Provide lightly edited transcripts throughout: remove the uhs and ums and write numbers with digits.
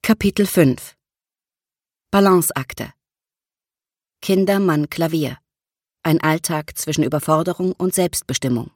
Kapitel 5 Balanceakte. Kinder, Mann, Klavier. Ein Alltag zwischen Überforderung und Selbstbestimmung.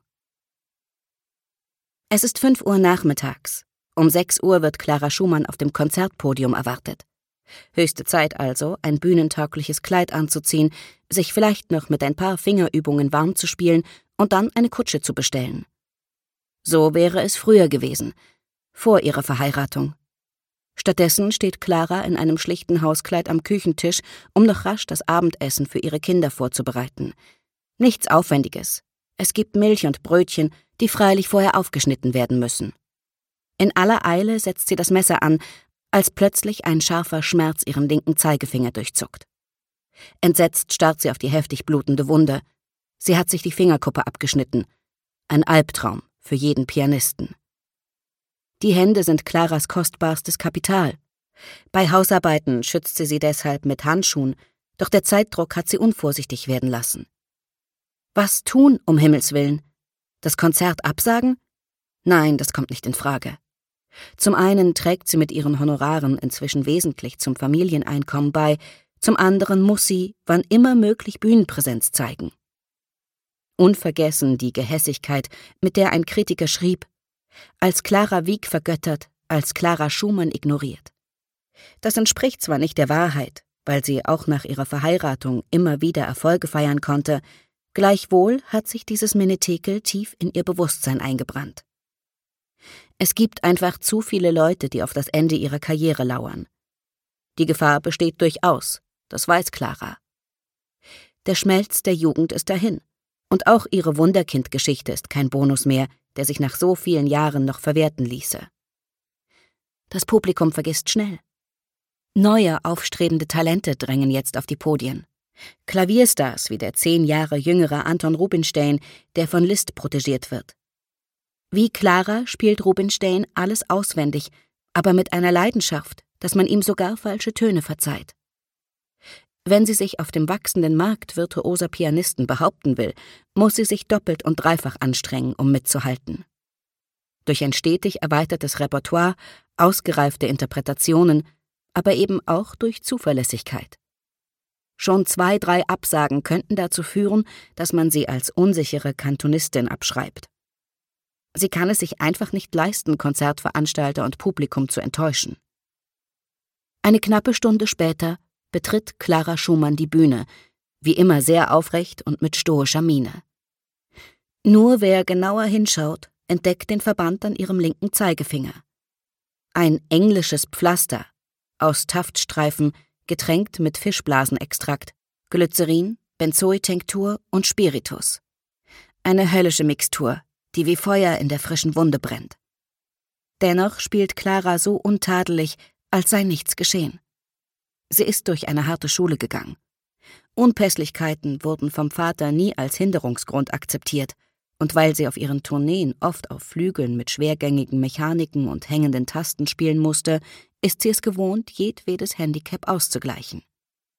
Es ist 5 Uhr nachmittags. Um 6 Uhr wird Clara Schumann auf dem Konzertpodium erwartet. Höchste Zeit also, ein bühnentaugliches Kleid anzuziehen, sich vielleicht noch mit ein paar Fingerübungen warm zu spielen und dann eine Kutsche zu bestellen. So wäre es früher gewesen, vor ihrer Verheiratung. Stattdessen steht Clara in einem schlichten Hauskleid am Küchentisch, um noch rasch das Abendessen für ihre Kinder vorzubereiten. Nichts Aufwendiges. Es gibt Milch und Brötchen, die freilich vorher aufgeschnitten werden müssen. In aller Eile setzt sie das Messer an, als plötzlich ein scharfer Schmerz ihren linken Zeigefinger durchzuckt. Entsetzt starrt sie auf die heftig blutende Wunde. Sie hat sich die Fingerkuppe abgeschnitten. Ein Albtraum für jeden Pianisten. Die Hände sind Claras kostbarstes Kapital. Bei Hausarbeiten schützt sie deshalb mit Handschuhen, doch der Zeitdruck hat sie unvorsichtig werden lassen. Was tun, um Himmels willen? Das Konzert absagen? Nein, das kommt nicht in Frage. Zum einen trägt sie mit ihren Honoraren inzwischen wesentlich zum Familieneinkommen bei, zum anderen muss sie, wann immer möglich, Bühnenpräsenz zeigen. Unvergessen die Gehässigkeit, mit der ein Kritiker schrieb: Als Clara Wieck vergöttert, als Clara Schumann ignoriert. Das entspricht zwar nicht der Wahrheit, weil sie auch nach ihrer Verheiratung immer wieder Erfolge feiern konnte, gleichwohl hat sich dieses Menetekel tief in ihr Bewusstsein eingebrannt. Es gibt einfach zu viele Leute, die auf das Ende ihrer Karriere lauern. Die Gefahr besteht durchaus, das weiß Clara. Der Schmelz der Jugend ist dahin, und auch ihre Wunderkind-Geschichte ist kein Bonus mehr, der sich nach so vielen Jahren noch verwerten ließe. Das Publikum vergisst schnell. Neue, aufstrebende Talente drängen jetzt auf die Podien. Klavierstars wie der 10 Jahre jüngere Anton Rubinstein, der von Liszt protegiert wird. Wie Clara spielt Rubinstein alles auswendig, aber mit einer Leidenschaft, dass man ihm sogar falsche Töne verzeiht. Wenn sie sich auf dem wachsenden Markt virtuoser Pianisten behaupten will, muss sie sich doppelt und dreifach anstrengen, um mitzuhalten. Durch ein stetig erweitertes Repertoire, ausgereifte Interpretationen, aber eben auch durch Zuverlässigkeit. Schon 2, 3 Absagen könnten dazu führen, dass man sie als unsichere Kantonistin abschreibt. Sie kann es sich einfach nicht leisten, Konzertveranstalter und Publikum zu enttäuschen. Eine knappe Stunde später betritt Clara Schumann die Bühne, wie immer sehr aufrecht und mit stoischer Miene. Nur wer genauer hinschaut, entdeckt den Verband an ihrem linken Zeigefinger. Ein englisches Pflaster, aus Taftstreifen, getränkt mit Fischblasenextrakt, Glycerin, Benzoetinktur und Spiritus. Eine höllische Mixtur, die wie Feuer in der frischen Wunde brennt. Dennoch spielt Clara so untadelig, als sei nichts geschehen. Sie ist durch eine harte Schule gegangen. Unpässlichkeiten wurden vom Vater nie als Hinderungsgrund akzeptiert, und weil sie auf ihren Tourneen oft auf Flügeln mit schwergängigen Mechaniken und hängenden Tasten spielen musste, ist sie es gewohnt, jedwedes Handicap auszugleichen.